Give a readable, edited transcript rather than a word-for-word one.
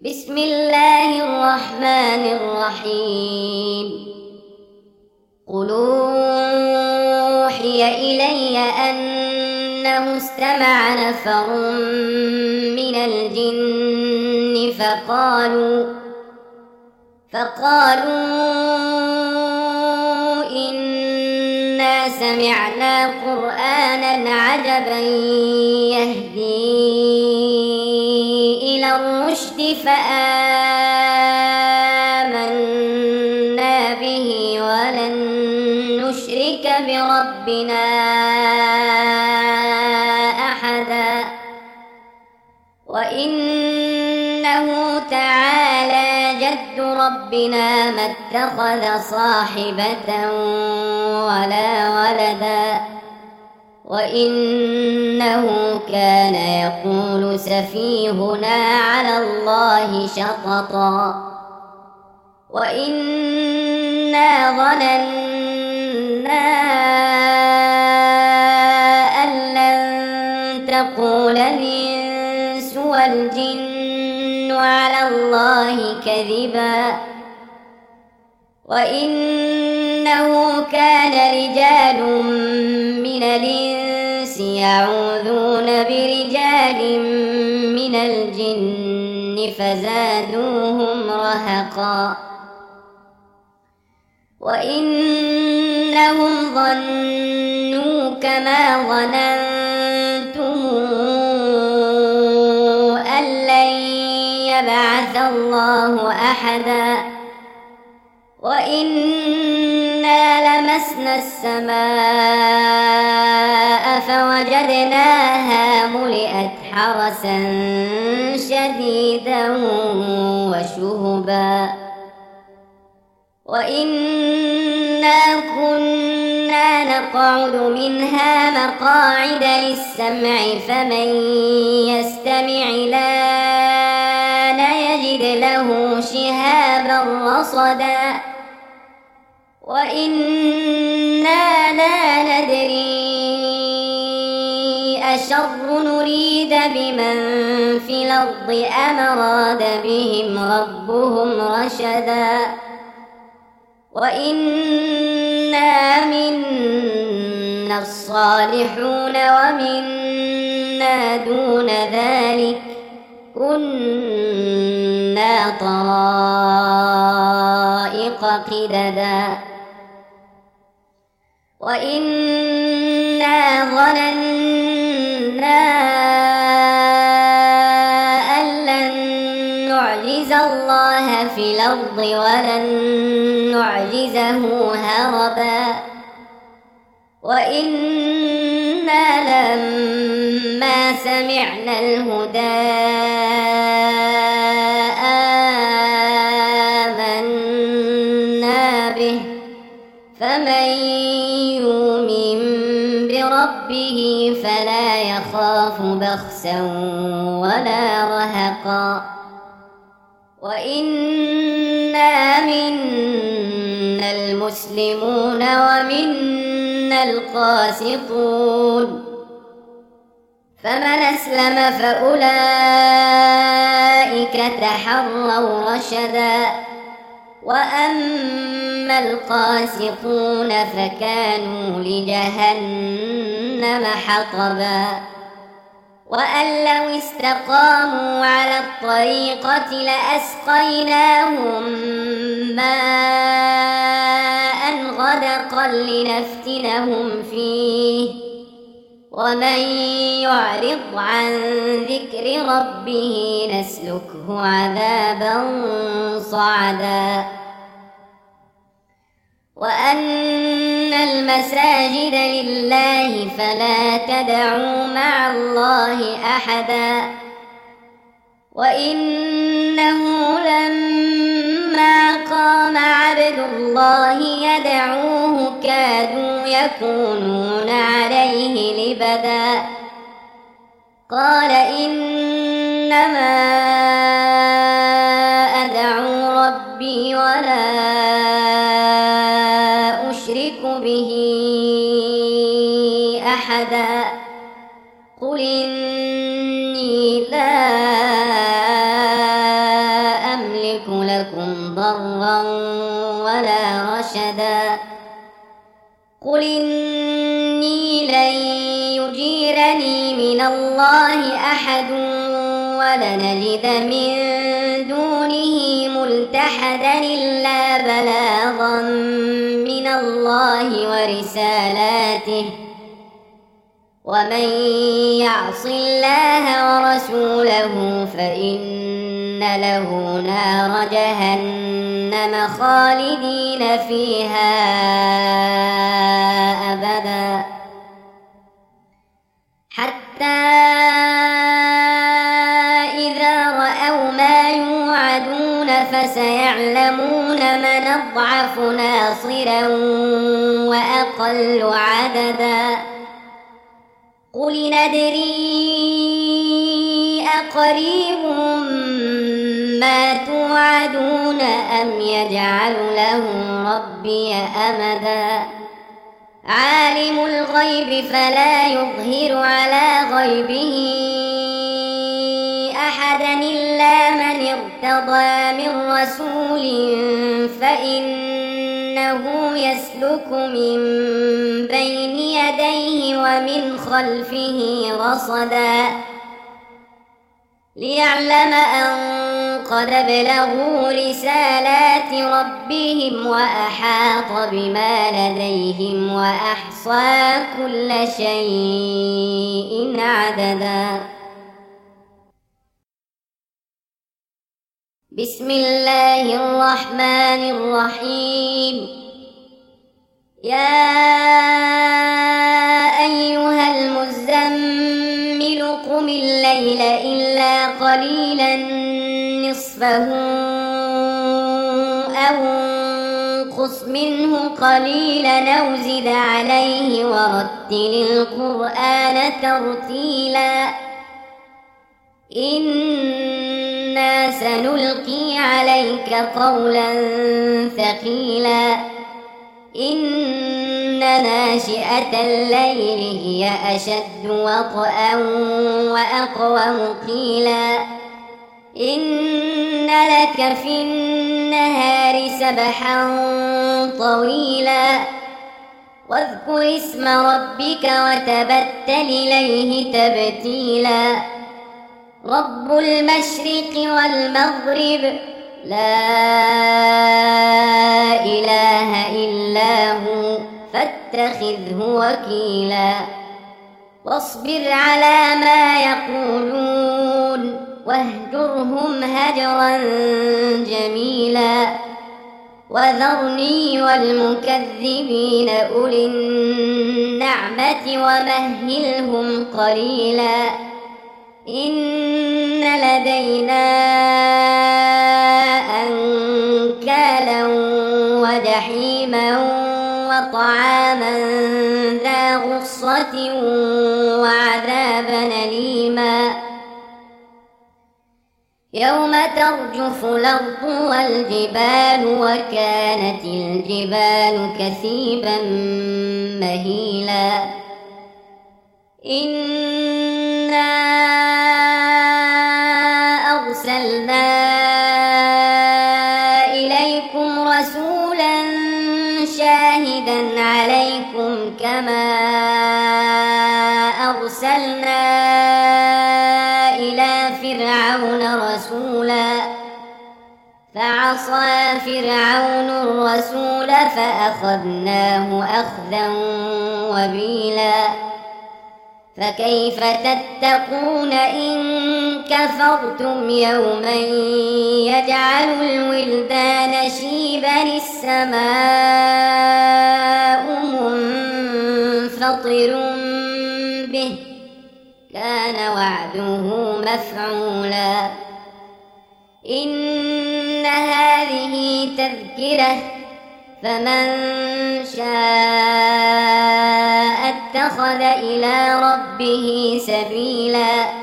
بسم الله الرحمن الرحيم. قل أوحي إلي أنه استمع نفر من الجن فقالوا إنا سمعنا قرآنا عجبا يهدي إلى الرشد فآمنا به ولن نشرك بربنا أحدا وإنه تعالى جد ربنا ما اتخذ صاحبة ولا ولدا وإنه كان يقول سفيهنا على الله شططا وإنا ظننا أن لن تقول الإنس والجن على الله كذبا وإنه كان رجال من الإنس يعوذون برجال من الجن فزادوهم رهقا وإنهم ظنوا كما ظننتم أن لن يبعث الله أحدا وإنا لمسنا السماء فوجدناها ملئت حرسا شديدا وشهبا وإنا كنا نقعد منها مقاعد للسمع فمن يستمع الآن يجد له شهابا رصدا وإنا لا ندري أشر نريد بمن في الأرض أم أراد بهم ربهم رشدا وإنا منا الصالحون ومنا دون ذلك كنا طرائق قددا وإنا ظننا أن لن نعجز الله في الأرض ولن نعجزه هربا وإنا لما سمعنا الهدى آمنا به فمن يؤمن بربه فلا يخاف بخسا ولا رهقا وإنا منا المسلمون ومنا القاسطون فمن أسلم فأولئك تحروا رشدا وأما القاسطون فكانوا لجهنم حطبا وأن لو استقاموا على الطريقة لأسقيناهم ماء غدقا لنفتنهم فيه ومن يعرض عن ذكر ربه نسلكه عذابا صعدا وأن المساجد لله فلا تدعوا مع الله أحدا وإنه لما قام عبد الله يدعوه كادوا يكونون عليه لبدا قال إنما أدعو ربي ولا أشرك به أحدا قل إني لا ضرا ولا رشدا قل إني لن يجيرني من الله أحد ولنجد من دونه ملتحدا إلا بلاغا من الله ورسالاته ومن يعص الله ورسوله فإن له نار جهنم خالدين فيها أبدا حتى إذا رأوا ما يوعدون فسيعلمون من أضعف ناصرا وأقل عددا قل ندري أقريب ما توعدون أم يجعل له ربي أمدا عالم الغيب فلا يظهر على غيبه أحدا إلا من ارتضى من رسول فإنه يسلك من بين يديه ومن خلفه رصدا ليعلم أن قد بلغوا رسالات ربهم وأحاط بما لديهم وأحصى كل شيء عددا بسم الله الرحمن الرحيم يا أيها المزمل قم الليل إلا قليلا نصفه أو انقص منه قليلا أو زد عليه ورتل القرآن ترتيلا إنا سنلقي عليك قولا ثقيلا إن ناشئة الليل هي أشد وطئا وأقوم قيلا إن لك في النهار سبحا طويلا واذكر اسم ربك وتبتل إليه تبتيلا رب المشرق والمغرب لا إله إلا هو فاتخذه وكيلا واصبر على ما يقولون واهجرهم هجرا جميلا وذرني والمكذبين أولي النعمة ومهلهم قليلا إن لدينا أنكالا وجحيما وطعاما ذا غصة وعذابا أليما يوم ترجف الأرض والجبال وكانت الجبال كثيبا مهيلا إنا أرسلنا إليكم رسولا شاهدا عليكم كما أرسلنا إلى فرعون رسولا فعصى فرعون الرسول فأخذناه أخذا وبيلا فكيف تتقون إن كفرتم يوما يجعل الولدان شيبا السماء منفطر به كان وعده مفعولا إن هذه تذكرة فمن شاء اتخذ إلى ربه سبيلا